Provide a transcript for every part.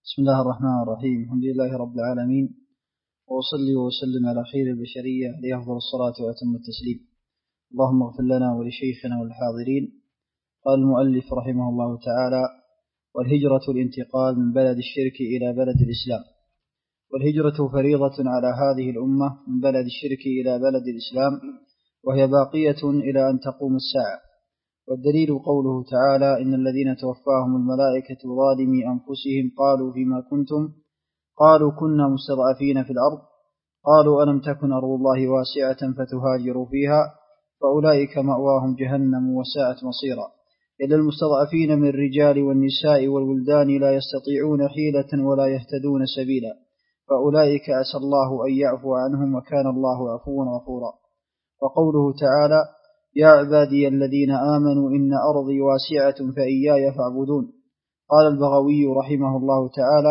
بسم الله الرحمن الرحيم. الحمد لله رب العالمين، وأصلي وأسلم على خير البشرية عليه أفضل الصلاة وأتم التسليم. اللهم اغفر لنا ولشيخنا والحاضرين. قال المؤلف رحمه الله تعالى: والهجرة الانتقال من بلد الشرك إلى بلد الإسلام. والهجرة فريضة على هذه الأمة من بلد الشرك إلى بلد الإسلام، وهي باقية إلى أن تقوم الساعة. والدليل قوله تعالى: إن الذين توفاهم الملائكة ظالمي أنفسهم قالوا فيما كنتم؟ قالوا كنا مستضعفين في الأرض. قالوا ألم تكن أرض الله واسعة فتهاجروا فيها؟ فأولئك مأواهم جهنم وساءت مصيرا. إلا المستضعفين من الرجال والنساء والولدان لا يستطيعون حيلة ولا يهتدون سبيلا، فأولئك عسى الله أن يعفو عنهم، وكان الله عفوا غفورا. وقوله تعالى: يا عبادي الذين آمنوا إن أرضي واسعة فإياي فاعبدون. قال البغوي رحمه الله تعالى: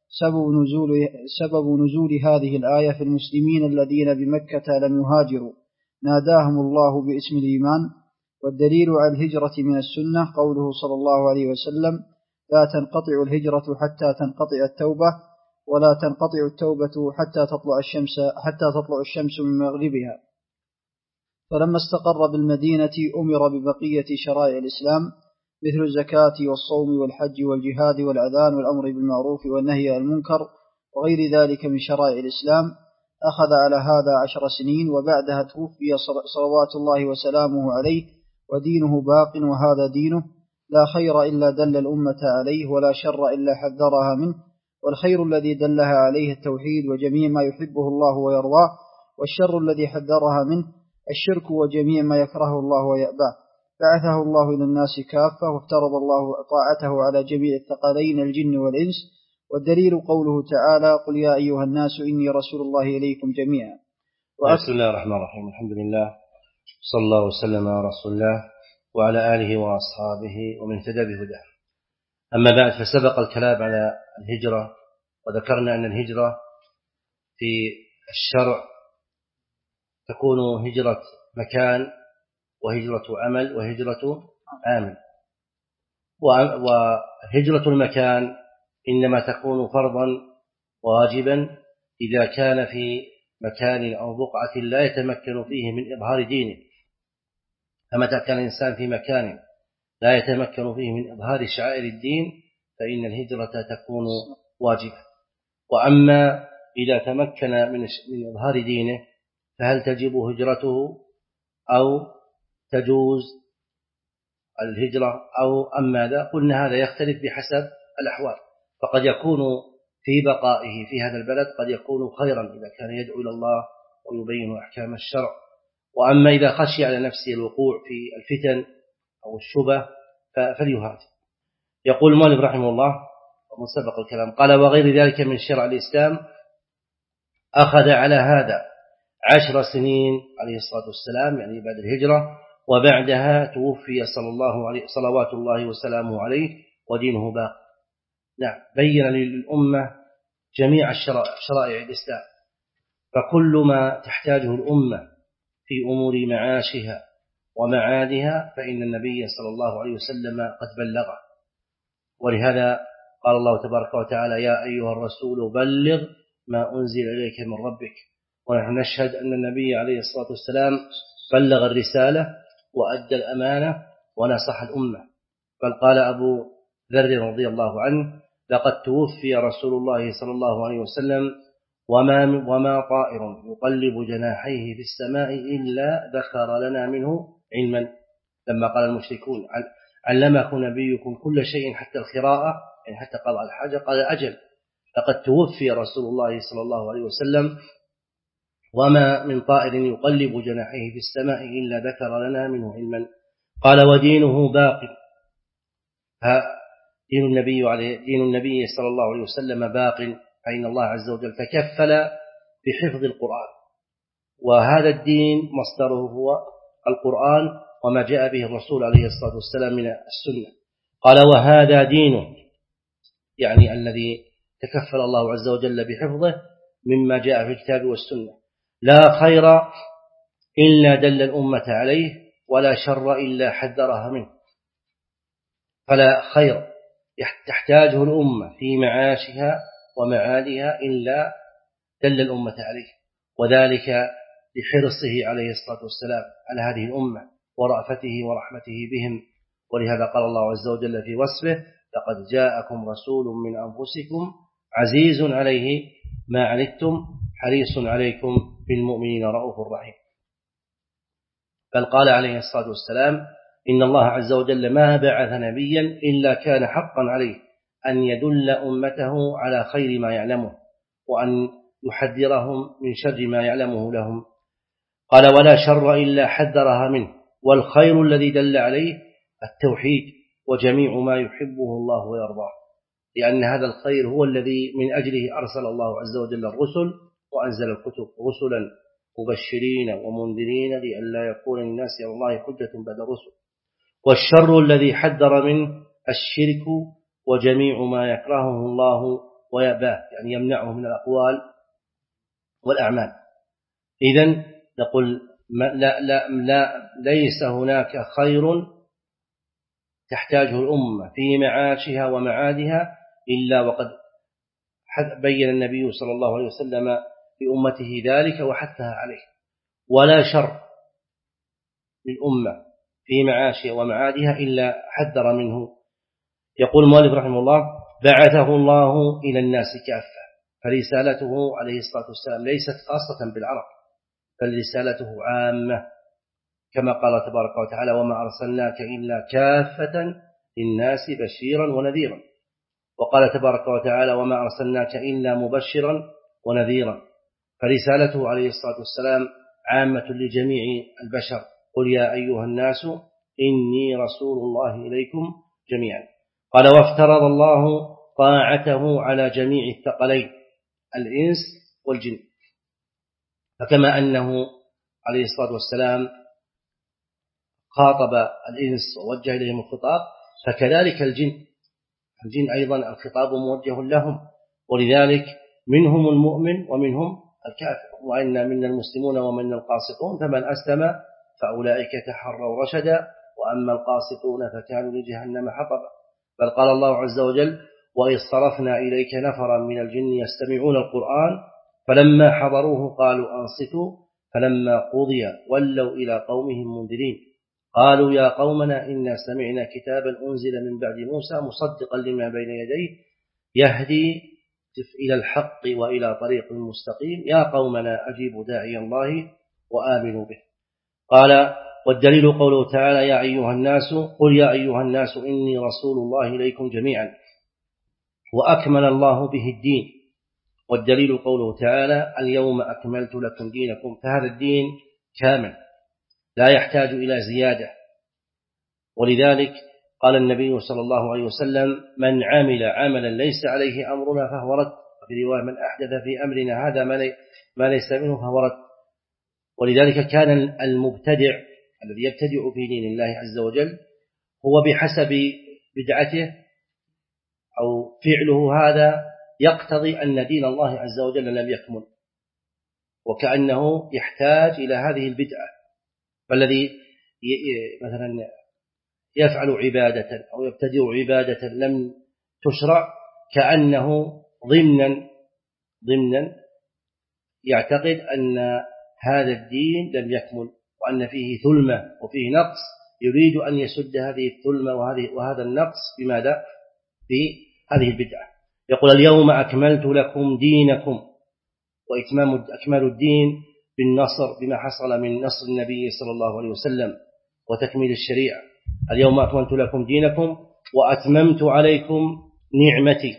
سبب نزول هذه الآية في المسلمين الذين بمكة لم يهاجروا، ناداهم الله باسم الإيمان. والدليل على الهجرة من السنة قوله صلى الله عليه وسلم: لا تنقطع الهجرة حتى تنقطع التوبة، ولا تنقطع التوبة حتى تطلع الشمس من مغربها. فلما استقر بالمدينة أمر ببقية شرائع الإسلام مثل الزكاة والصوم والحج والجهاد والأذان والأمر بالمعروف والنهي عن المنكر وغير ذلك من شرائع الإسلام. أخذ على هذا 10 سنين، وبعدها توفي صلوات الله وسلامه عليه، ودينه باق وهذا دينه، لا خير إلا دل الأمة عليه، ولا شر إلا حذرها منه. والخير الذي دلها عليه التوحيد وجميع ما يحبه الله ويرضاه، والشر الذي حذرها منه الشرك وجميع ما يكرهه الله ويأباه. بعثه الله إلى الناس كافة، وافترض الله طاعته على جميع الثقلين الجن والإنس. والدليل قوله تعالى: قل يا أيها الناس إني رسول الله إليكم جميعا. بسم الله الرحمن الرحيم. الحمد لله، صلى الله وسلم على رسول الله وعلى آله وأصحابه ومن اهتدى بهداه. أما بعد، فسبق الكلام على الهجرة، وذكرنا أن الهجرة في الشرع تكون هجرة مكان، وهجرة عمل، وهجرة عامل. وهجرة المكان إنما تكون فرضا واجبا إذا كان في مكان أو بقعة لا يتمكن فيه من إظهار دينه. فمتى كان الإنسان في مكان لا يتمكن فيه من إظهار شعائر الدين فإن الهجرة تكون واجبة. وأما إذا تمكن من إظهار دينه فهل تجب هجرته أو تجوز الهجرة أو أم ماذا؟ قلنا هذا يختلف بحسب الأحوال. فقد يكون في بقائه في هذا البلد قد يكون خيرا إذا كان يدعو إلى الله ويبين أحكام الشرع. وأما إذا خشي على نفسه الوقوع في الفتن أو الشبه فليهاجر. يقول المؤلف رحمه الله ومن سبق الكلام قال: وغير ذلك من شرع الإسلام. أخذ على هذا 10 سنين عليه الصلاة والسلام، يعني بعد الهجرة، وبعدها توفي صلوات الله وسلامه عليه، ودينه باق. نعم، بين للأمة جميع شرائع الإسلام، فكل ما تحتاجه الأمة في أمور معاشها ومعادها فإن النبي صلى الله عليه وسلم قد بلغه. ولهذا قال الله تبارك وتعالى: يا أيها الرسول بلغ ما أنزل إليك من ربك. ونحن نشهد أن النبي عليه الصلاة والسلام بلغ الرسالة وأدى الأمانة ونصح الأمة. بل قال أبو ذر رضي الله عنه: لقد توفي رسول الله صلى الله عليه وسلم وما طائر يقلب جناحيه في السماء إلا ذكر لنا منه علما. لما قال المشركون: علمكم نبيكم كل شيء حتى الخراءة، يعني حتى قضاء الحاجة، قال: أجل، لقد توفي رسول الله صلى الله عليه وسلم وما من طائر يقلب جناحيه في السماء إلا ذكر لنا منه علما. قال: ودينه باق. دين النبي صلى الله عليه وسلم باق، فإن الله عز وجل تكفل بحفظ القرآن، وهذا الدين مصدره هو القرآن وما جاء به الرسول عليه الصلاة والسلام من السنة. قال: وهذا دينه، يعني الذي تكفل الله عز وجل بحفظه مما جاء في الكتاب والسنة. لا خير إلا دل الأمة عليه، ولا شر إلا حذرها منه. فلا خير تحتاجه الأمة في معاشها ومعادها إلا دل الأمة عليه، وذلك لحرصه عليه الصلاة والسلام على هذه الأمة ورأفته ورحمته بهم. ولهذا قال الله عز وجل في وصفه: لقد جاءكم رسول من أنفسكم عزيز عليه ما عنتم حريص عليكم بالمؤمنين رؤوف رحيم. بل قال عليه الصلاة والسلام: إن الله عز وجل ما بعث نبيا إلا كان حقا عليه أن يدل أمته على خير ما يعلمه وأن يحذرهم من شر ما يعلمه لهم. قال: ولا شر إلا حذرها منه، والخير الذي دل عليه التوحيد وجميع ما يحبه الله ويرضاه، لأن هذا الخير هو الذي من أجله أرسل الله عز وجل الرسل وأنزل الكتب رسلا مبشرين ومنذرين لئلا يكون للناس على الله حجة بعد الرسل. والشر الذي حذر منه الشرك وجميع ما يكرهه الله ويأباه، يعني يمنعه من الأقوال والأعمال. إذن نقول لا ليس هناك خير تحتاجه الأمة في معاشها ومعادها إلا وقد بين النبي صلى الله عليه وسلم لأمته ذلك وحثها عليه، ولا شر للأمة في معاشها ومعادها إلا حذر منه. يقول المؤلف رحمه الله: بعثه الله إلى الناس كافة، فرسالته عليه الصلاة والسلام ليست خاصة بالعرب، بل رسالته عامة، كما قال تبارك وتعالى: وما أرسلناك إلا كافة للناس بشيرا ونذيرا. وقال تبارك وتعالى: وما أرسلناك إلا مبشرا ونذيرا. فرسالته عليه الصلاة والسلام عامة لجميع البشر: قل يا أيها الناس إني رسول الله إليكم جميعا. قال: وافترض الله طاعته على جميع الثقلين الإنس والجن. فكما أنه عليه الصلاة والسلام خاطب الإنس ووجه إليهم الخطاب، فكذلك الجن أيضا الخطاب موجه لهم، ولذلك منهم المؤمن ومنهم الكافر، وإن منا المسلمون ومنا القاسطون، فمن أسلم فأولئك تحروا رشدا، وأما القاسطون فكانوا لجهنم حطبا. بل قال الله عز وجل: وإذ صرفنا إليك نفرا من الجن يستمعون القرآن فلما حضروه قالوا أنصتوا فلما قضي ولوا إلى قومهم منذرين قالوا يا قومنا إنا سمعنا كتابا أنزل من بعد موسى مصدقا لما بين يديه يهدي إلى الحق وإلى طريق مستقيم يا قومنا أجيبوا داعي الله وآمنوا به. قال: والدليل قوله تعالى: يا أيها الناس قل يا أيها الناس إني رسول الله إليكم جميعا، وأكمل الله به الدين. والدليل قوله تعالى: اليوم أكملت لكم دينكم. فهذا الدين كامل لا يحتاج إلى زيادة. ولذلك قال النبي صلى الله عليه وسلم: من عمل عملا ليس عليه أمرنا فهو رد. وفي رواية: من أحدث في أمرنا هذا ما ليس منه فهو رد. ولذلك كان المبتدع الذي يبتدع في دين الله عز وجل هو بحسب بدعته أو فعله هذا يقتضي أن دين الله عز وجل لم يكمل، وكأنه يحتاج إلى هذه البدعة. فالذي مثلا يفعل عبادة أو يبتدع عبادة لم تشرع كأنه ضمنا يعتقد أن هذا الدين لم يكمل وأن فيه ثلمة وفيه نقص، يريد أن يسد هذه الثلمة وهذا النقص بماذا؟ بهذه البدعة. يقول: اليوم أكملت لكم دينكم. أكمال الدين بالنصر بما حصل من نصر النبي صلى الله عليه وسلم وتكميل الشريعة. اليوم أكملت لكم دينكم وأتممت عليكم نعمتي.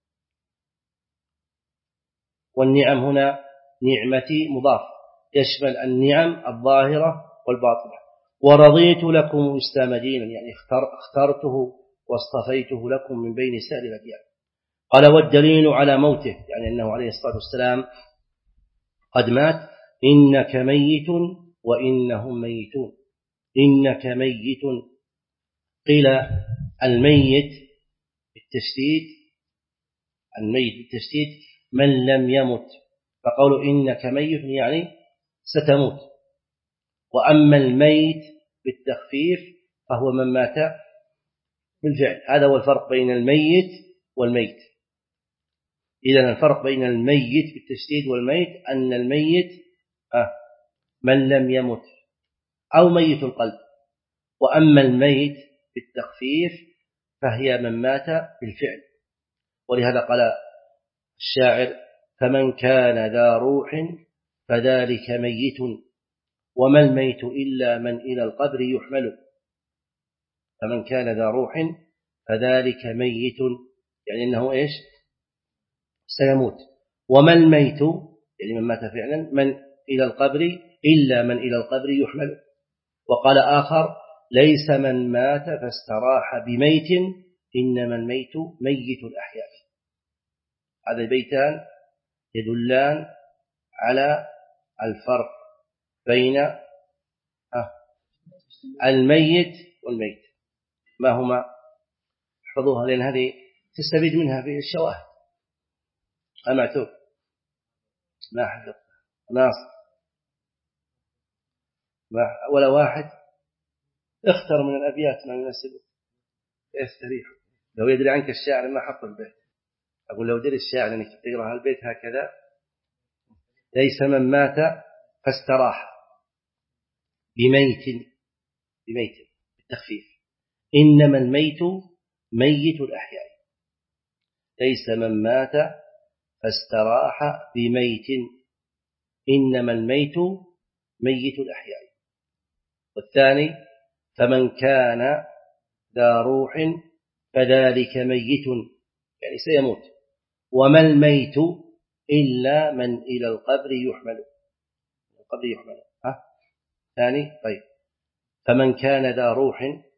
والنعم هنا نعمتي مضاف يشمل النعم الظاهرة والباطنة. ورضيت لكم الإسلام دينا، يعني اخترته واصطفيته لكم من بين سائر الأديان. قال: والدليل على موته، يعني أنه عليه الصلاة والسلام قد مات. إنك ميت وإنهم ميتون. إنك ميت، قيل الميت بالتشديد، الميت بالتشديد من لم يمت، فقولوا إنك ميت يعني ستموت. وأما الميت بالتخفيف فهو من مات بالفعل. هذا هو الفرق بين الميت والميت. إذن الفرق بين الميت بالتشديد والميت أن الميت من لم يمت أو ميت القلب، وأما الميت بالتخفيف فهي من مات بالفعل. ولهذا قال الشاعر: فمن كان ذا روح فذلك ميت، وما الميت إلا من إلى القبر يحمل. فمن كان ذا روح فذلك ميت، يعني أنه إيش؟ سيموت. وما الميت يعني من مات فعلا من إلى القبر إلا من إلى القبر يحمل. وقال آخر: ليس من مات فاستراح بميت، إنما الميت ميت الأحياء. هذا البيتان يدلان على الفرق بين الميت والميت. ما هما؟ احفظوها لأن هذه تستفيد منها في الشواهد. المعتوب ما حفظ ناصر ولا واحد اختر من الأبيات ما يناسبه يستريح. لو يدري عنك الشاعر ما حط البيت. أقول لو دري الشاعر أنك تقرأ البيت هكذا: ليس من مات فاستراح بميت بالتخفيف، إنما الميت ميت الأحياء. ليس من مات فاستراح بميت، إنما الميت ميت الأحياء. والثاني: فمن كان ذا روح فذلك ميت، يعني سيموت. وما الميت إلا من إلى القبر يحمل. ثاني طيب: فمن كان ذا روح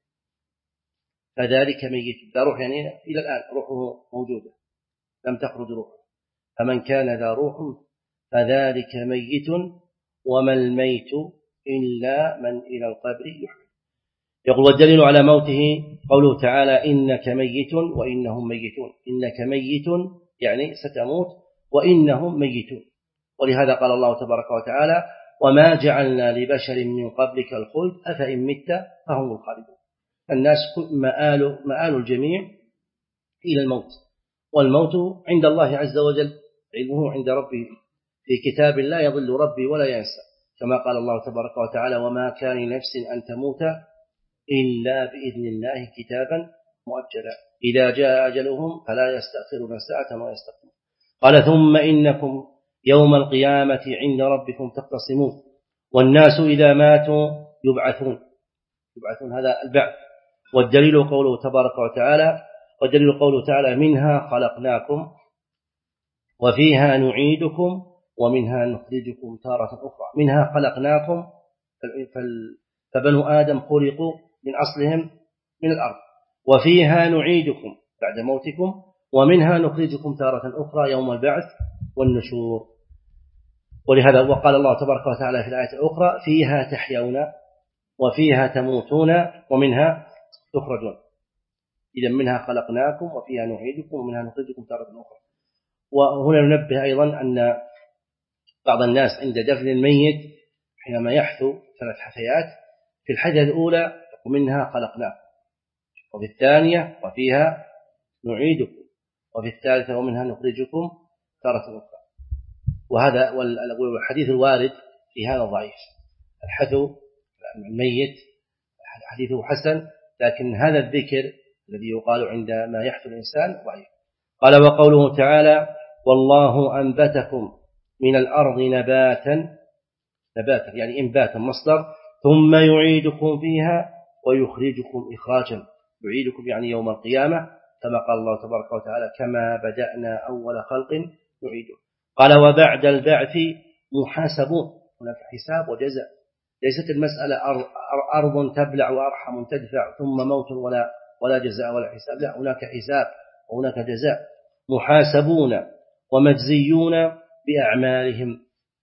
فذلك ميت. ذا روح يعني إلى الآن روحه موجودة لم تخرج روحه. فمن كان ذا روح فذلك ميت، وما الميت إلا من إلى القبر يحمل. يقول: والدليل على موته قوله تعالى: إنك ميت وإنهم ميتون. إنك ميت يعني ستموت، وإنهم ميتون. ولهذا قال الله تبارك وتعالى: وما جعلنا لبشر من قبلك الخلد أفإن مت فهم الخالدون. الناس مآل الجميع إلى الموت، والموت عند الله عز وجل، علمه عند ربه في كتاب لا يضل ربي ولا ينسى، كما قال الله تبارك وتعالى: وما كان لنفس أن تموت إلا بإذن الله كتابا مؤجلا إذا جاء أجلهم فلا يستأخرون ساعة ولا يستقدمون. قال: ثم إنكم يوم القيامة عند ربكم تختصمون، والناس إذا ماتوا يبعثون. هذا البعث. والدليل قوله تبارك وتعالى: منها خلقناكم وفيها نعيدكم ومنها نخرجكم تارة أخرى. منها خلقناكم، فبنو آدم خلقوا من أصلهم من الأرض. وفيها نعيدكم بعد موتكم، ومنها نخرجكم تارة أخرى يوم البعث والنشور. ولهذا وقال الله تبارك وتعالى في الآية الأخرى: فيها تحيون وفيها تموتون ومنها تخرجون. إذا منها خلقناكم وفيها نعيدكم ومنها نخرجكم تارة أخرى. وهنا ننبه أيضا أن بعض الناس عند دفن الميت حينما يحثو 3 حثيات: في الحثة الأولى ومنها خلقناكم، وفي الثانية وفيها نعيدكم، وفي الثالثة ومنها نخرجكم تارة أخرى. وهذا والحديث الوارد في هذا ضعيف. الحثو الميت حديثه حسن، لكن هذا الذكر الذي يقال عندما يحثو الإنسان ضعيف. قال: وقوله تعالى: والله أنبتكم من الأرض نباتا يعني إنباتا مصدر، ثم يعيدكم فيها ويخرجكم إخراجا. يعيدكم يعني يوم القيامة، كما قال الله تبارك وتعالى: كما بدأنا أول خلق نعيده. قال: وبعد البعث محاسبون. هناك حساب وجزاء، ليست المسألة أرض تبلع وأرحم تدفع ثم موت ولا جزاء ولا حساب. لا، هناك حساب وهناك جزاء. محاسبون ومجزيون بأعمالهم.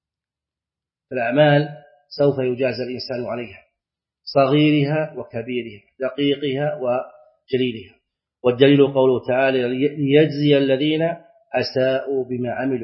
الأعمال سوف يجازى الإنسان عليها، صغيرها وكبيرها، دقيقها وجليلها. والدليل قوله تعالى: ليجزي الذين أساءوا بما عملوا.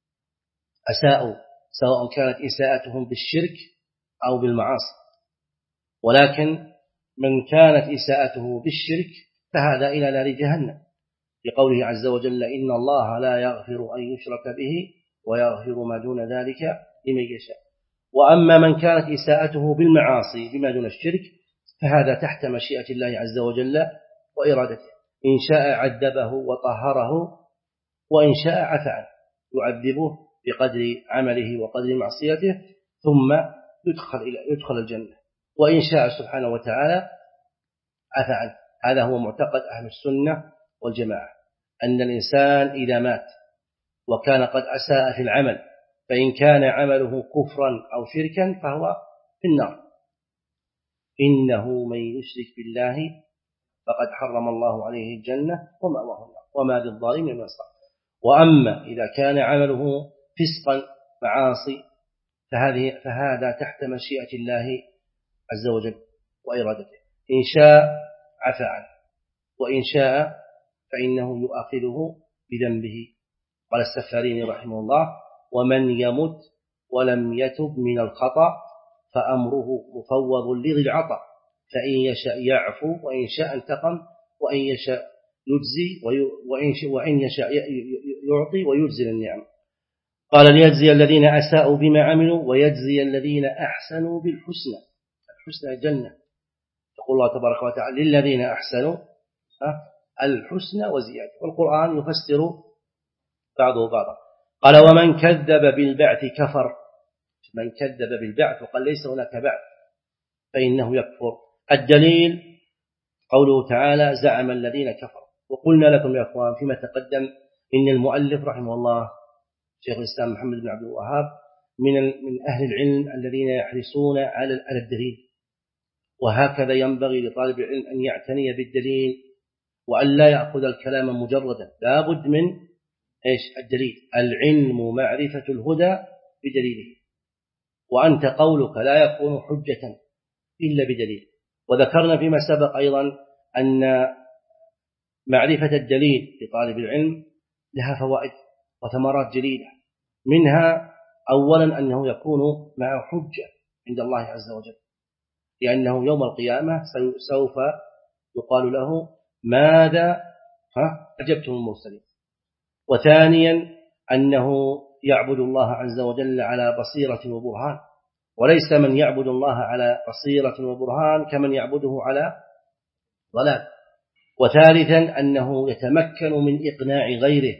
أساءوا سواء كانت إساءتهم بالشرك أو بالمعاصي، ولكن من كانت إساءته بالشرك فهذا إلى نار جهنم، لقوله عز وجل إن الله لا يغفر أن يشرك به ويغفر ما دون ذلك لمن يشاء. وأما من كانت إساءته بالمعاصي بما دون الشرك فهذا تحت مشيئة الله عز وجل وإرادته، إن شاء عذبه وطهره، وإن شاء عفى عنه، يعذبه بقدر عمله وقدر معصيته ثم يدخل الجنة، وإن شاء سبحانه وتعالى عفى عنه. هذا هو معتقد أهل السنة والجماعة، أن الإنسان إذا مات وكان قد أساء في العمل فإن كان عمله كفرا أو شركا فهو في النار، إنه من يشرك بالله فقد حرم الله عليه الجنة ومأواه النار وما للظالمين من أنصار. وأما إذا كان عمله فسقا معاصي فهذا تحت مشيئة الله عز وجل وإرادته، إن شاء عفى عنه وإن شاء فإنه يؤاخذه بذنبه. قال السفاريني رحمه الله ومن يمت ولم يتب من الخطأ فأمره مفوض لذي العطاء، فإن يشاء يعفو وإن شاء انتقم وإن يشاء يجزي وإن يشاء يعطي ويجزي النعم. قال ليجزي الذين أساءوا بما عملوا ويجزي الذين أحسنوا بالحسنى. الحسنى الجنة، يقول الله تبارك وتعالى للذين أحسنوا الحسنى وزيادة، والقرآن يفسر بعضه بعضا. قال ومن كذب بالبعث كفر. من كذب بالبعث وقال ليس هناك بعث فإنه يكفر. الدليل قوله تعالى زعم الذين كفروا. وقلنا لكم يا أخوان فيما تقدم إن المؤلف رحمه الله شيخ الإسلام محمد بن عبد الوهاب من أهل العلم الذين يحرصون على الدليل، وهكذا ينبغي لطالب العلم أن يعتني بالدليل وأن لا يأخذ الكلام مجردا، لا بد من الدليل. العلم معرفة الهدى بدليله، وأنت قولك لا يكون حجة إلا بدليل. وذكرنا فيما سبق أيضا أن معرفة الدليل لطالب العلم لها فوائد وثمرات جليلة، منها أولا أنه يكون معه حجة عند الله عز وجل، لأنه يوم القيامة سوف يقال له ماذا أجبتم المرسلين. وثانيا أنه يعبد الله عز وجل على بصيرة وبرهان، وليس من يعبد الله على بصيرة وبرهان كمن يعبده على ضلال. وثالثا أنه يتمكن من إقناع غيره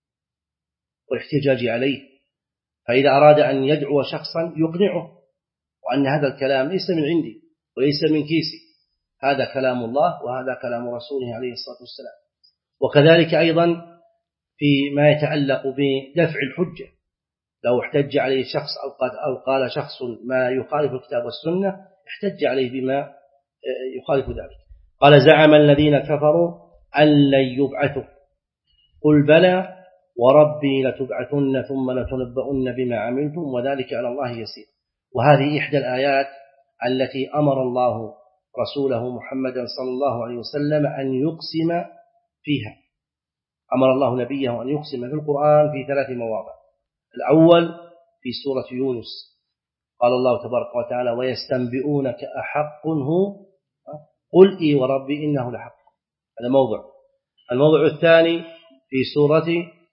والاحتجاج عليه، فإذا أراد أن يدعو شخصا يقنعه وأن هذا الكلام ليس من عندي وليس من كيسي، هذا كلام الله وهذا كلام رسوله عليه الصلاة والسلام. وكذلك أيضا فيما يتعلق بدفع الحجة، لو احتج عليه شخص أو قال شخص ما يخالف الكتاب والسنة احتج عليه بما يخالف ذلك. قال زعم الذين كفروا أن لن يبعثوا قل بلى وربي لتبعثن ثم لتنبؤن بما عملتم وذلك على الله يسير. وهذه إحدى الآيات التي أمر الله رسوله محمدا صلى الله عليه وسلم أن يقسم فيها. أمر الله نبيه أن يقسم في القرآن في 3 مواضع. الأول في سورة يونس قال الله تبارك وتعالى ويستنبئونك أحق هو قل إي وربي إنه لحق، هذا موضع. الموضع الثاني في سورة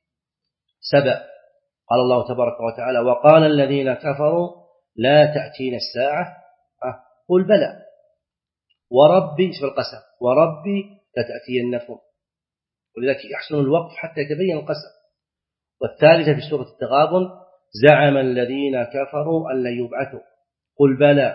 سبأ قال الله تبارك وتعالى وقال الذين كفروا لا تأتينا الساعة قل بلى وربي في القسم وربي لتأتينكم، ولذلك يحسن الوقف حتى يتبين القسم. والثالثة في سورة التغابن زعم الذين كفروا أن لن يبعثوا قل بلى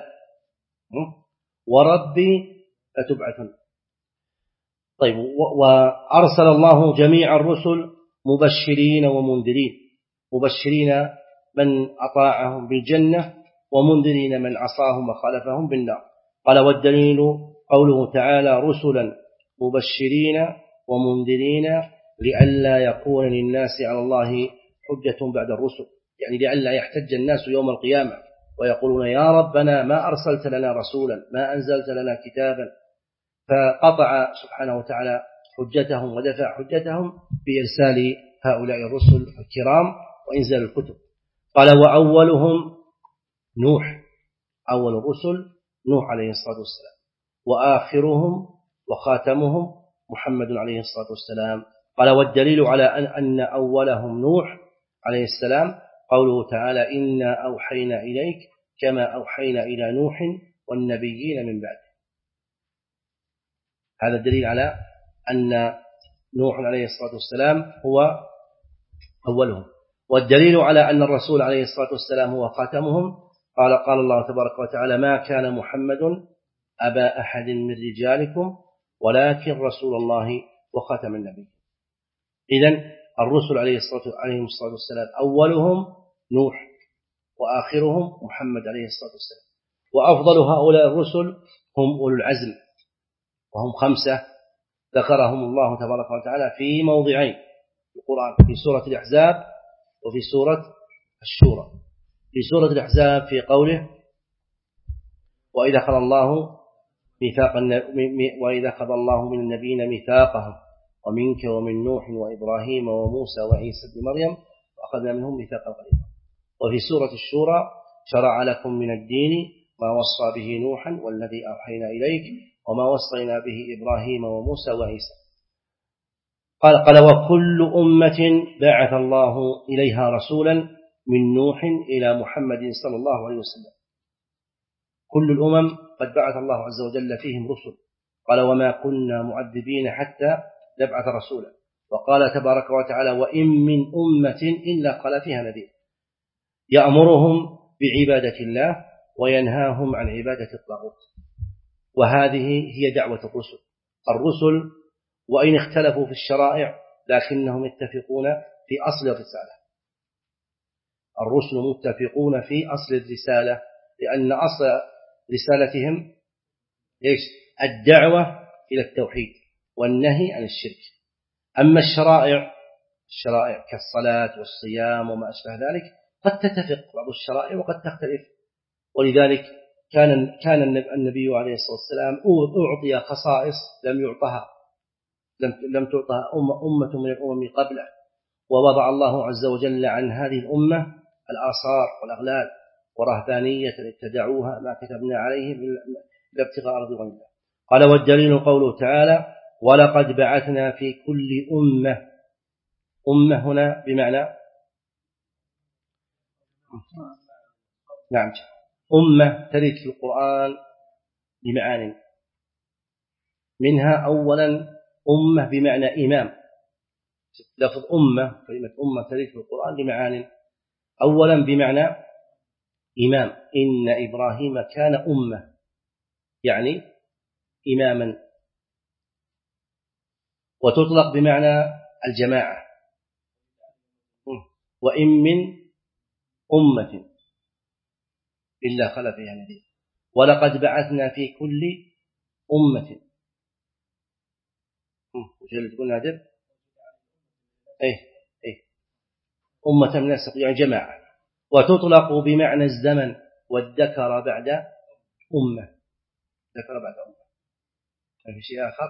وربي لتبعثن. طيب وأرسل الله جميع الرسل مبشرين ومنذرين، مبشرين من أطاعهم بالجنة ومنذرين من عصاهم وخالفهم بالنار. قال والدليل قوله تعالى رسلا مبشرين ومنذرين لئلا يكون للناس على الله حجة بعد الرسل، يعني لئلا يحتج الناس يوم القيامة ويقولون يا ربنا ما أرسلت لنا رسولا ما أنزلت لنا كتابا، فقطع سبحانه وتعالى حجتهم ودفع حجتهم بإرسال هؤلاء الرسل الكرام وإنزال الكتب. قال وأولهم نوح، أول الرسل نوح عليه الصلاة والسلام، وآخرهم وخاتمهم محمد عليه الصلاة والسلام. قال والدليل على أن أولهم نوح عليه السلام قوله تعالى إنا أوحينا إليك كما أوحينا إلى نوح والنبيين من بعده. هذا الدليل على أن نوح عليه الصلاة والسلام هو أولهم. والدليل على أن الرسول عليه الصلاة والسلام هو خاتمهم قال الله تبارك وتعالى ما كان محمد أبا أحد من رجالكم ولكن رسول الله وخاتم النبي. إذن الرسل عليهم الصلاة والسلام أولهم نوح وآخرهم محمد عليه الصلاة والسلام. وأفضل هؤلاء الرسل هم أولو العزم، وهم 5 ذكرهم الله تبارك وتعالى في موضعين في القرآن، في سورة الأحزاب وفي سورة الشورى. في سورة الأحزاب في قوله وإذا أخذ الله من النبيين ميثاقهم ومنك ومن نوح وإبراهيم وموسى وعيسى بن مريم وأخذنا منهم ميثاقا غليظا. وفي سورة الشورى شرع لكم من الدين ما وصى به نوحا والذي أوحينا إليك وما وصينا به إبراهيم وموسى وعيسى. قال وكل أمة بعث الله إليها رسولا من نوح إلى محمد صلى الله عليه وسلم. كل الأمم قد بعث الله عز وجل فيهم رسل. قال وما كنا معذبين حتى نبعث رسولا. وقال تبارك وتعالى وإن من أمة إلا قال فيها نذير يأمرهم بعبادة الله وينهاهم عن عبادة الطاغوت. وهذه هي دعوة الرسل وإن اختلفوا في الشرائع لكنهم يتفقون في أصل الرسالة. الرسل متفقون في أصل الرسالة، لأن أصل رسالتهم الدعوة إلى التوحيد والنهي عن الشرك. أما الشرائع كالصلاة والصيام وما أشبه ذلك قد تتفق بعض الشرائع وقد تختلف. ولذلك كان النبي عليه الصلاة والسلام أعطي خصائص لم تعطها أمة من الأمم قبله. ووضع الله عز وجل عن هذه الأمة الآثار والأغلال ورهبانية ابتدعوها ما كتبنا عليهم إلا ابتغاء أرض الله. قال والدليل قوله تعالى ولقد بعثنا في كل أمة هنا بمعنى نعم أمة ترد في القرآن بمعان، منها أولا أمة بمعنى إمام. لفظ أمة كلمة أمة ترد في القرآن بمعان. أولا بمعنى إمام، إن إبراهيم كان أمة يعني إماما. وتطلق بمعنى الجماعة وإن من أمة إلا خلا فيها نذير. ولقد بعثنا في كل أمة وجل تقول نادر أمة من الناس يعني جماعة. وتطلق بمعنى الزمن والذكر بعد أمة. في شيء آخر.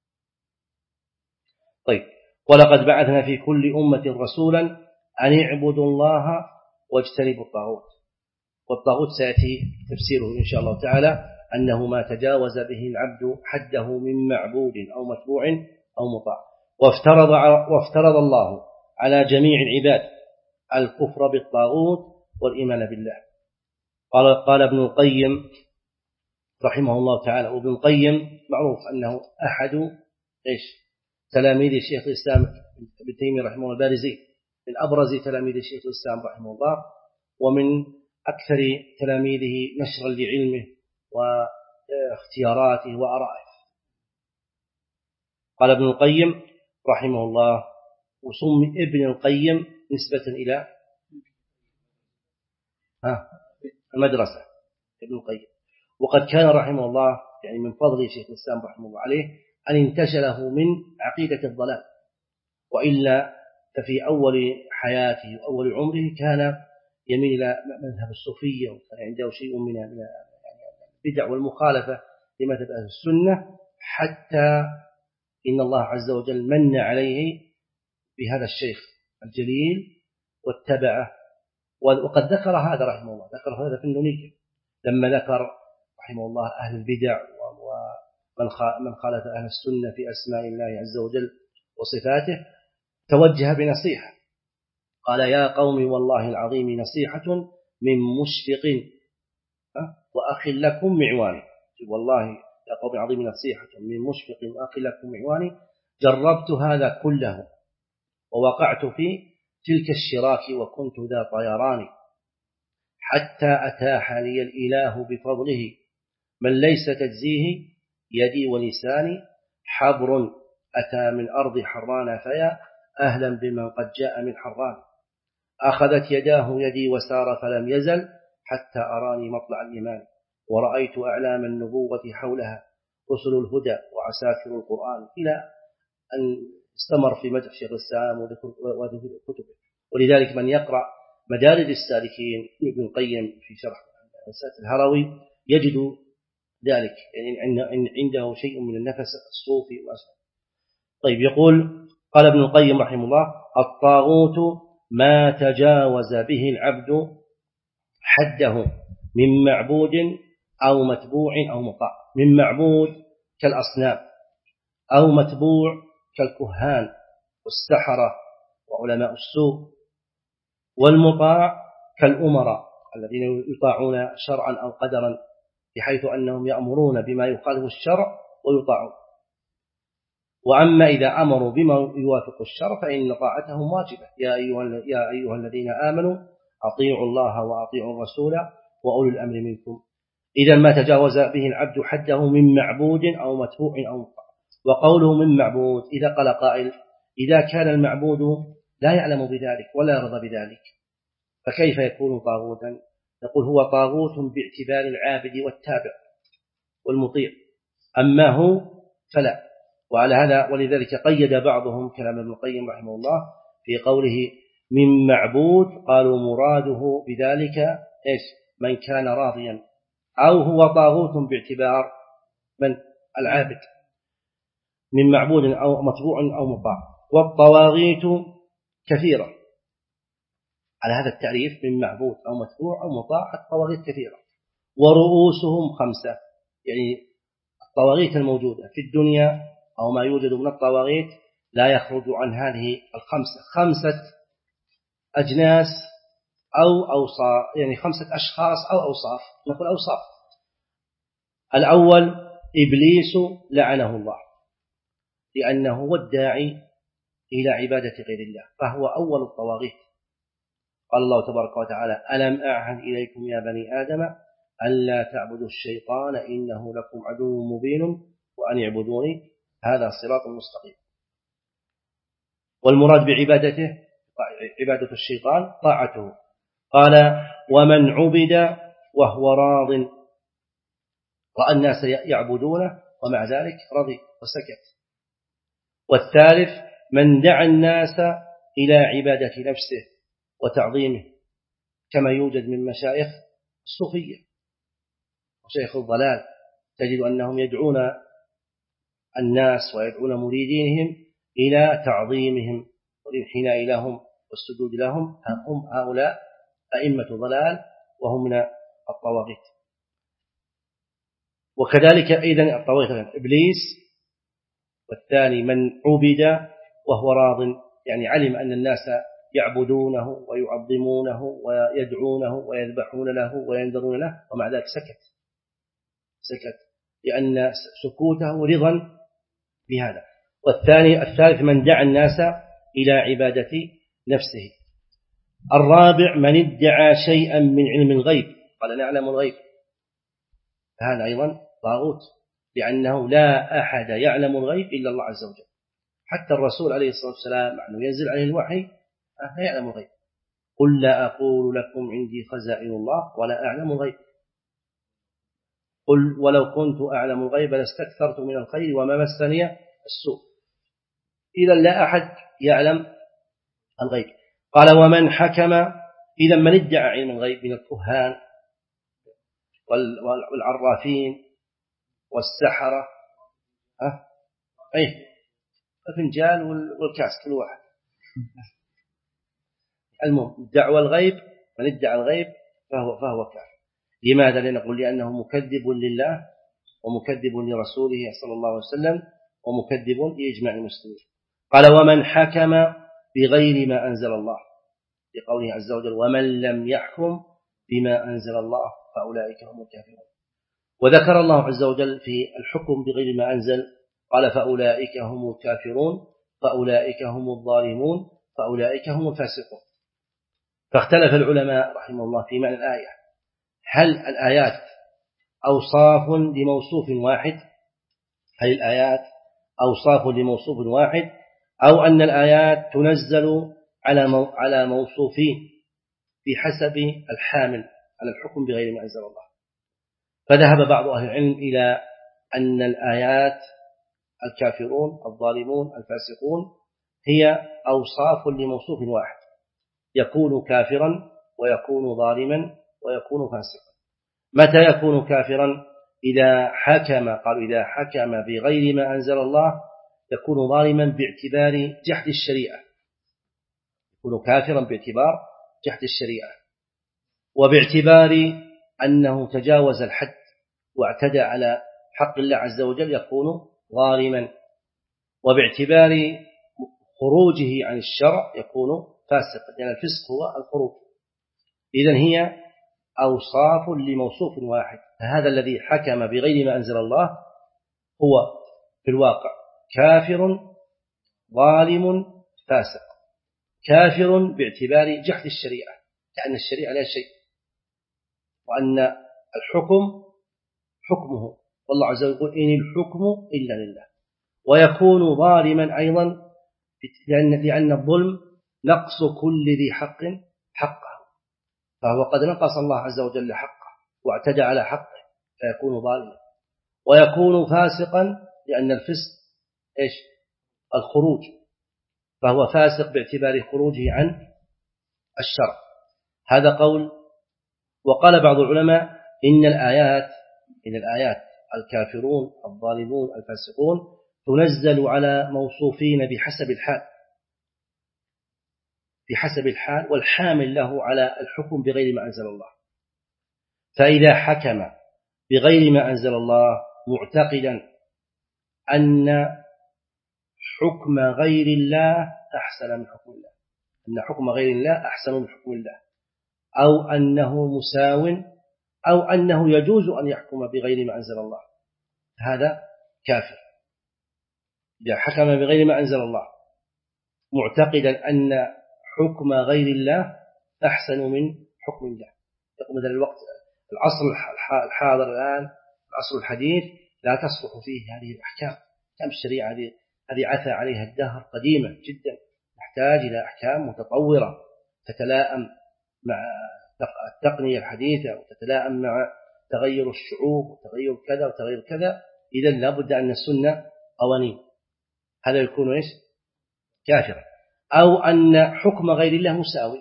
طيب ولقد بعثنا في كل أمة رسولا أن اعبدوا الله واجتنبوا الطاغوت. والطاغوت سيأتي تفسيره إن شاء الله تعالى أنه ما تجاوز به العبد حده من معبود أو متبوع أو مطاع. وافترض الله على جميع العباد الكفر بالطاغوت والإيمان بالله. قال ابن القيم رحمه الله تعالى. وابن القيم معروف أنه أحد تلاميذ الشيخ الإسلام ابن تيمية رحمه الله البارزي، من أبرز تلاميذ الشيخ الإسلام رحمه الله ومن أكثر تلاميذه نشرا لعلمه واختياراته وآرائه. قال ابن القيم رحمه الله وسمي ابن القيم نسبة إلى المدرسة ابن القيم. وقد كان رحمه الله يعني من فضل شيخ الإسلام رحمه الله عليه أن انتشله من عقيدة الضلال، وإلا ففي أول حياته وأول عمره كان يميل إلى مذهب الصوفية وكان عنده شيء من البدع والمخالفة لمذهب أهل السنة، حتى إن الله عز وجل من عليه بهذا الشيخ الجليل واتبعه. وقد ذكر هذا رحمه الله، ذكر هذا في النونية لما ذكر رحمه الله أهل البدع من خالف أهل السنة في أسماء الله عز وجل وصفاته توجه بنصيحة. قال يا قوم والله العظيم نصيحة من مشفق وأخ لكم معواني. والله يا قوم العظيم نصيحة من مشفق وأخ لكم معواني. جربت هذا كله ووقعت في تلك الشراك وكنت ذا طيران، حتى أتاح لي الإله بفضله من ليس تجزيه يدي ولساني. حبر أتى من أرض حران فيا أهلا بمن قد جاء من حران. أخذت يداه يدي وسار فلم يزل حتى أراني مطلع الإيمان. ورأيت أعلام النبوة حولها رسل الهدى وعساكر القرآن، إلى أن استمر في مدح شيخ الإسلام وذكر كتبه. ولذلك من يقرأ مدارج السالكين ابن القيم في شرح رسالة الهروي يجد ذلك، يعني عنده شيء من النفس الصوفي وأسفل. طيب، يقول قال ابن القيم رحمه الله: الطاغوت ما تجاوز به العبد حده من معبود أو متبوع أو مطاع. من معبود كالأصنام، أو متبوع كالكهان والسحرة وعلماء السوء، والمطاع كالأمراء الذين يطاعون شرعا أو قدرا، بحيث أنهم يأمرون بما يخالف الشرع ويطاعون. وأما إذا أمروا بما يوافق الشرع فإن طاعتهم واجبة. يا أيها الذين آمنوا أطيعوا الله وأطيعوا الرسول وأولي الأمر منكم. إذا ما تجاوز به العبد حده من معبود أو متبوع أو مطاع. وقوله من معبود، إذا قال قائل: إذا كان المعبود لا يعلم بذلك ولا يرضى بذلك فكيف يكون طاغوتا؟ نقول هو طاغوت باعتبار العابد والتابع والمطيع، أما هو فلا. وعلى هذا ولذلك قيد بعضهم كلام ابن القيم رحمه الله في قوله من معبود، قالوا مراده بذلك إيش؟ من كان راضيا، أو هو طاغوت باعتبار من العابد، من معبود أو متبوع أو مطاع. والطواغيت كثيرة. على هذا التعريف من معبود أو متبوع أو مطاع الطواغيت كثيرة، ورؤوسهم 5. يعني الطواغيت الموجودة في الدنيا أو ما يوجد من الطواغيت لا يخرج عن هذه 5 أجناس أو أوصاف، يعني 5 أشخاص أو أوصاف. نقول أوصاف. الأول إبليس لعنه الله، لأنه هو الداعي إلى عبادة غير الله، فهو أول الطواغيت. قال الله تبارك وتعالى: ألم أعهد إليكم يا بني آدم ألا تعبدوا الشيطان إنه لكم عدو مبين وأن اعبدوني هذا صراط مستقيم. والمراد بعبادته عبادة الشيطان طاعته. قال: ومن عبد وهو راض، رأى الناس يعبدونه ومع ذلك رضي وسكت. والثالث من دعا الناس إلى عبادة نفسه وتعظيمه، كما يوجد من مشايخ الصوفية وشيخ الضلال، تجد أنهم يدعون الناس ويدعون مريدينهم إلى تعظيمهم والانحناء لهم والسجود لهم. هم هؤلاء أئمة ضلال وهم من الطواغيت. وكذلك أيضا الطواغيت إبليس. والثاني من عبد وهو راض، يعني علم أن الناس يعبدونه ويعظمونه ويدعونه ويذبحون له وينذرون له ومع ذلك سكت لأن سكوته رضا بهذا. الثالث من دعا الناس إلى عبادة نفسه. الرابع من ادعى شيئا من علم الغيب، قال نعلم الغيب، هذا أيضا طاغوت، لأنه لا أحد يعلم الغيب إلا الله عز وجل. حتى الرسول عليه الصلاة والسلام أنه ينزل عليه الوحي لا يعلم الغيب. قل لا أقول لكم عندي خزائن الله ولا أعلم الغيب، قل ولو كنت أعلم الغيب لاستكثرت من الخير وما مسني السوء. إذا لا أحد يعلم الغيب. قال ومن حكم، إذا من ادعى علم الغيب من الكهان والعرافين والسحرة، الفنجان والكاس كل واحد. المهم دعوى الغيب، من ادعى الغيب فهو كافر. لماذا؟ لنقول لأنه مكذب لله ومكذب لرسوله صلى الله عليه وسلم ومكذب لإجماع المسلمين. قال ومن حكم بغير ما أنزل الله، لقوله عز وجل ومن لم يحكم بما أنزل الله فأولئك هم الكافرون. وذكر الله عز وجل في الحكم بغير ما أنزل قال فأولئك هم الكافرون فأولئك هم الظالمون فأولئك هم الفاسقون. فاختلف العلماء رحمه الله في معنى الآية، هل الآيات أوصاف لموصوف واحد؟ هل الآيات أوصاف لموصوف واحد أو أن الآيات تنزل على موصوفين بحسب الحامل على الحكم بغير ما أنزل الله؟ فذهب بعض أهل العلم إلى أن الآيات الكافرون الظالمون الفاسقون هي أوصاف لموصوف واحد، يكون كافرا ويكون ظالما ويكون فاسقا. متى يكون كافرا؟ إذا حكم بغير ما أنزل الله يكون ظالما باعتبار جحد الشريعة، يكون كافرا باعتبار جحد الشريعة، وباعتبار أنه تجاوز الحد واعتدى على حق الله عز وجل يكون ظالما، وباعتبار خروجه عن الشرع يكون فاسقا، لأن الفسق هو الخروج. إذن هي أوصاف لموصوف واحد. فهذا الذي حكم بغير ما أنزل الله هو في الواقع كافر ظالم فاسق. كافر باعتبار جحد الشريعة، لأن الشريعة لا شيء، وأن الحكم حكمه، والله عز وجل يقول إن الحكم إلا لله. ويكون ظالما أيضا لأن الظلم نقص كل ذي حق حقه، فهو قد نقص الله عز وجل حقه واعتدى على حقه فيكون ظالما. ويكون فاسقا لأن الفسق إيش؟ الخروج، فهو فاسق باعتبار خروجه عن الشرع. هذا قول. وقال بعض العلماء إن الآيات الكافرون الظالمون الفاسقون تنزل على موصوفين بحسب الحال والحامل له على الحكم بغير ما أنزل الله. فإذا حكم بغير ما أنزل الله معتقدا أن حكم غير الله أحسن من حكم الله، أن حكم غير الله أحسن من حكم الله، أو أنه مساو، أو أنه يجوز أن يحكم بغير ما أنزل الله، هذا كافر. إذا حكم بغير ما أنزل الله معتقدا أن حكم غير الله أحسن من حكم الله. مثل الوقت العصر الحاضر الآن، العصر الحديث لا تصلح فيه هذه الأحكام. كم الشريعة هذه عثى عليها الدهر قديمة جدا، تحتاج إلى أحكام متطورة تتلائم مع التقنية الحديثة وتتلائم مع تغير الشعوب وتغير كذا وتغير كذا. إذن لابد أن السنة قوانين، هذا يكون إيش؟ كافرا. أو أن حكم غير الله مساوي.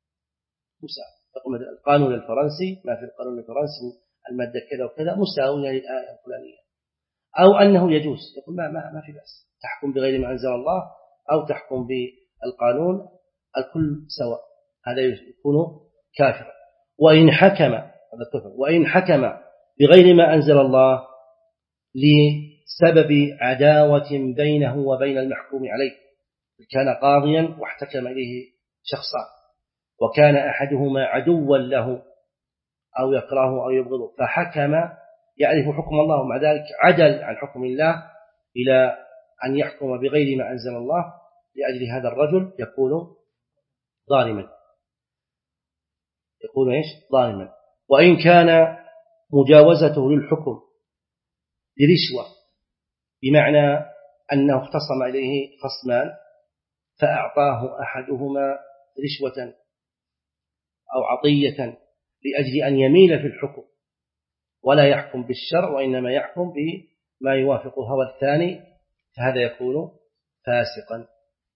القانون الفرنسي، ما في القانون الفرنسي المادة كذا وكذا مساوية للآية الفلانية. أو أنه يجوز، يقول ما في بأس تحكم بغير ما أنزل الله أو تحكم بالقانون، الكل سواء، هذا يكون كافرا. وإن حكم بغير ما أنزل الله لسبب عداوة بينه وبين المحكوم عليه، كان قاضيا واحتكم إليه شخصان وكان أحدهما عدوا له أو يكرهه أو يبغضه، فحكم يعرف حكم الله ومع ذلك عدل عن حكم الله إلى أن يحكم بغير ما أنزل الله، لأجل هذا الرجل يكون ظالما. ظالما. وإن كان مجاوزته للحكم برشوة، بمعنى أنه اختصم إليه خصمان فأعطاه أحدهما رشوة أو عطية لأجل أن يميل في الحكم ولا يحكم بالشرع وإنما يحكم بما يوافق هوى الثاني، فهذا يكون فاسقا.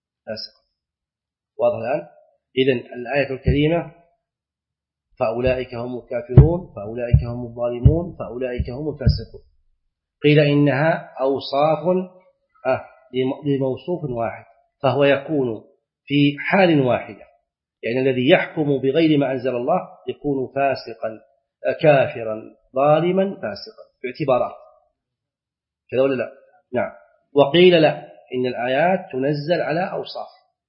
واضح الآن؟ إذن الآية الكريمة فأولئك هم الكافرون فأولئك هم الظالمون فأولئك هم الفاسقون، قيل إنها أوصاف لموصوف واحد، فهو يكون في حال واحدة، يعني الذي يحكم بغير ما أنزل الله يكون فاسقا كافرا ظالما فاسقا باعتبارات. كذا ولا لا؟ نعم. وقيل لا، إن الآيات تنزل على أوصاف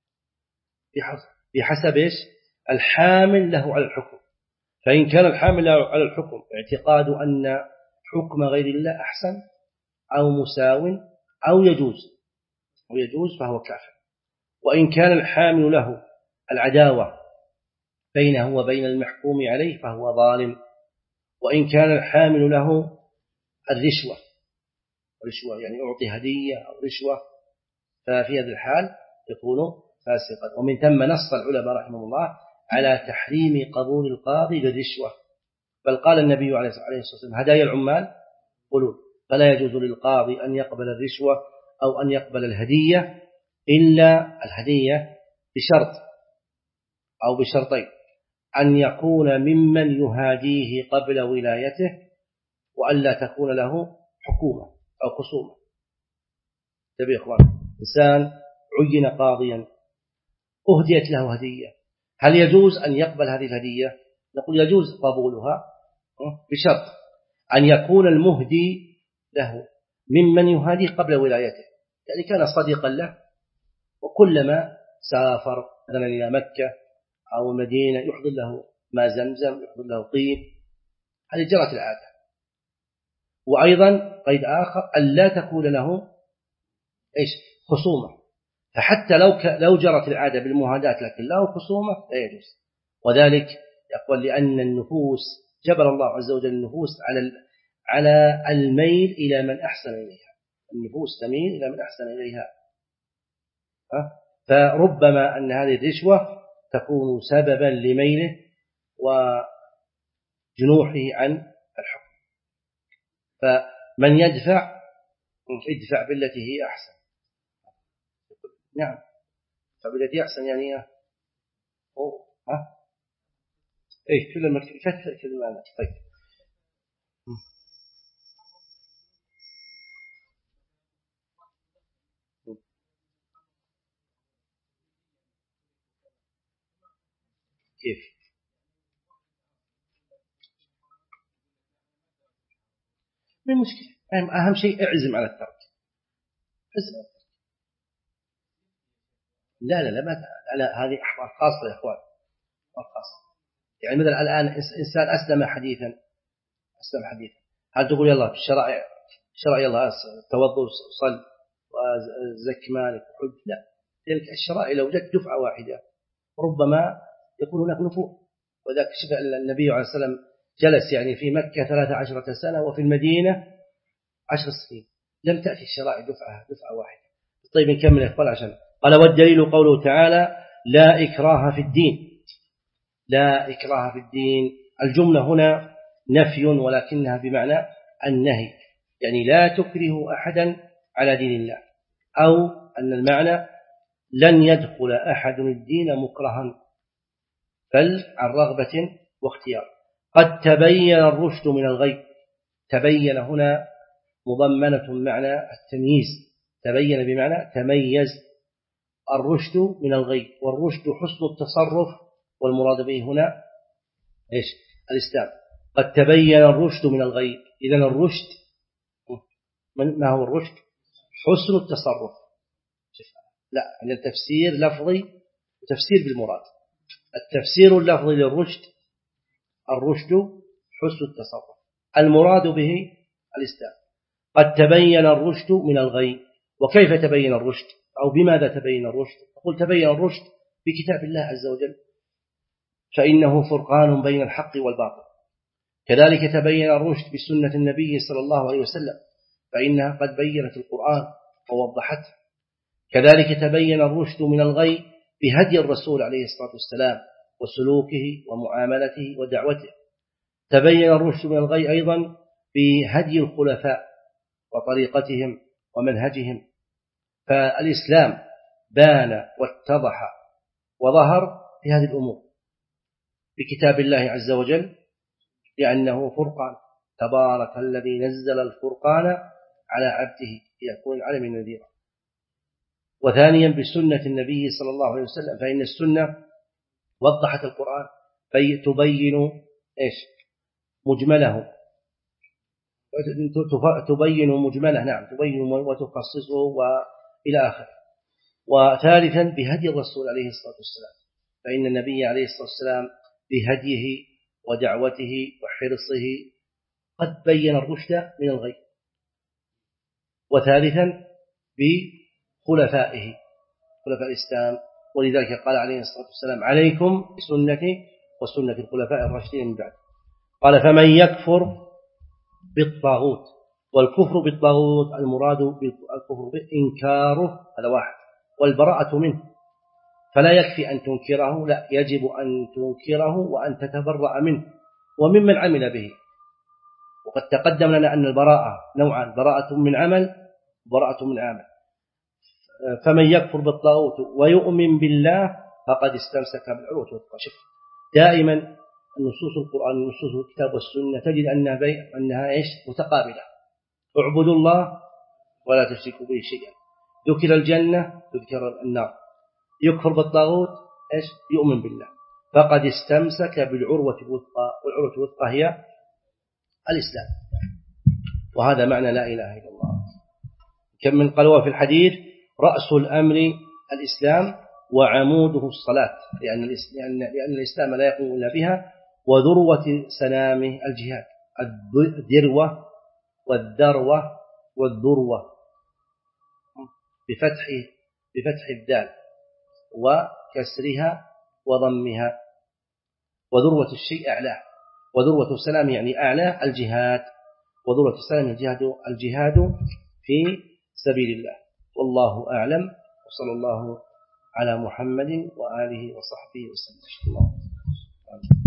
بحسب إيش؟ الحامل له على الحكم. فإن كان الحامل له على الحكم اعتقاد أن حكم غير الله أحسن أو مساو أو يجوز فهو كافر. وإن كان الحامل له العداوة بينه وبين المحكوم عليه فهو ظالم. وإن كان الحامل له الرشوة يعني أعطي هدية أو رشوة، ففي هذا الحال يكون فاسقا. ومن ثم نص العلماء رحمه الله على تحريم قبول القاضي بالرشوة، بل قال النبي عليه الصلاة والسلام هدايا العمال قلوب، فلا يجوز للقاضي أن يقبل الرشوة أو أن يقبل الهدية إلا الهدية بشرط أو بشرطين: أن يكون ممن يهاديه قبل ولايته، وأن لا تكون له حكومة أو خصومة. تبي إخوان، إنسان عين قاضيا أهديت له هدية، هل يجوز أن يقبل هذه الهدية؟ نقول يجوز قبولها بشرط أن يكون المهدي له ممن يهاديه قبل ولايته، يعني كان صديقا له وكلما سافر مثلا إلى مكة أو المدينة يحضر له ماء زمزم، يحضر له طيب، هذه جرت العادة. وأيضا قيد آخر أن لا تكون له خصومة، فحتى لو جرت العادة بالمهادات لكن له خصومة لا يجوز. وذلك يقول لأن النفوس جبل الله عز وجل النفوس على الميل إلى من أحسن إليها، النفوس تميل إلى من أحسن إليها. فربما أن هذه الرشوة تكون سببا لميله وجنوحه عن الحكم. فمن يدفع بالتي هي أحسن. نعم، فبالتي أحسن يعني كل ما كثر كل ما أنا. طيب كيف؟ ما المشكلة؟ أهم شيء اعزم على الترك. لا هذه أحوال خاصة يا إخوان، خاصة. يعني مثلا الآن إنسان أسلم حديثا، هل تقول يلا الشرائع يلا توضأ وصل وزك مالك وحج؟ لا، تلك الشرائع لو جت دفعة واحدة ربما يكون هناك نفور. وذاك شفع النبي عليه الصلاة والسلام جلس يعني في مكة 13 سنة وفي المدينة 10 سنين، لم تأتي الشرائع دفعة واحدة. طيب نكمل يا إخوان عشان قال والدليل قوله تعالى لا إكراه في الدين. الجملة هنا نفي ولكنها بمعنى النهي، يعني لا تكره أحدا على دين الله، أو أن المعنى لن يدخل أحد الدين مكرها بل عن رغبة واختيار. قد تبين الرشد من الغي، تبين هنا مضمنة معنى التمييز، تبين بمعنى تميز الرشد من الغي، والرشد حسن التصرف، والمراد به هنا الإسلام. قد تبين الرشد من الغي، إذن الرشد ما هو الرشد؟ حسن التصرف. لا، إن التفسير لفظي وتفسير بالمراد. التفسير اللفظي للرشد الرشد حسن التصرف، المراد به الإسلام. قد تبين الرشد من الغي. وكيف تبين الرشد أو بماذا تبين الرشد؟ أقول تبين الرشد بكتاب الله عز وجل، فإنه فرقان بين الحق والباطل. كذلك تبين الرشد بسنة النبي صلى الله عليه وسلم، فإنها قد بينت القرآن ووضحته. كذلك تبين الرشد من الغي بهدي الرسول عليه الصلاة والسلام وسلوكه ومعاملته ودعوته. تبين الرشد من الغي أيضا بهدي الخلفاء وطريقتهم ومنهجهم. فالإسلام بان واتضح وظهر في هذه الأمور بكتاب الله عز وجل، لأنه فرقان. تبارك الذي نزل الفرقان على عبده ليكون العالمين نذيرا. وثانيا بسنة النبي صلى الله عليه وسلم، فإن السنة وضحت القرآن تبين مجمله تبين مجمله، نعم، تبين وتخصصه وإلى آخره. وثالثا بهدي الرسول عليه الصلاة والسلام، فإن النبي عليه الصلاة والسلام بهديه ودعوته وحرصه قد بين الرشد من الغي. وثالثا بخلفائه، خلفاء الإسلام، ولذلك قال عليه الصلاة والسلام: عليكم بسنتي وسنة الخلفاء الراشدين من بعد. قال: فمن يكفر بالطاغوت. والكفر بالطاغوت المراد بالكفر بإنكاره، هذا واحد، والبراءة منه، فلا يكفي أن تنكره، لا، يجب أن تنكره وأن تتبرأ منه وممن عمل به. وقد تقدم لنا أن البراءة نوعان: براءة من عمل وبراءة من عمل. فمن يكفر بالطاغوت ويؤمن بالله فقد استمسك بالعروة الوثقى. شوف دائما النصوص القرآن، نصوص الكتاب والسنة، تجد أنها إيش؟ متقابلة. اعبدوا الله ولا تشركوا به شيئا. ذكر الجنة، تذكر النار. يكفر بالطاغوت إيش؟ يؤمن بالله، فقد استمسك بالعروة الوثقى، والعروة الوثقى هي الإسلام. وهذا معنى لا إله إلا الله. كم من قالوا في الحديث: رأس الأمر الإسلام وعموده الصلاة، لأن الإسلام لا يقوم إلا بها، وذروة سنامه الجهاد. الذروة والذروة والذروة بفتح الدال وكسرها وضمها. وذروة الشيء أعلاه، وذروة السلام يعني أعلاه الجهاد، وذروة السلام الجهاد في سبيل الله. والله أعلم، وصلى الله على محمد وآله وصحبه وسلم.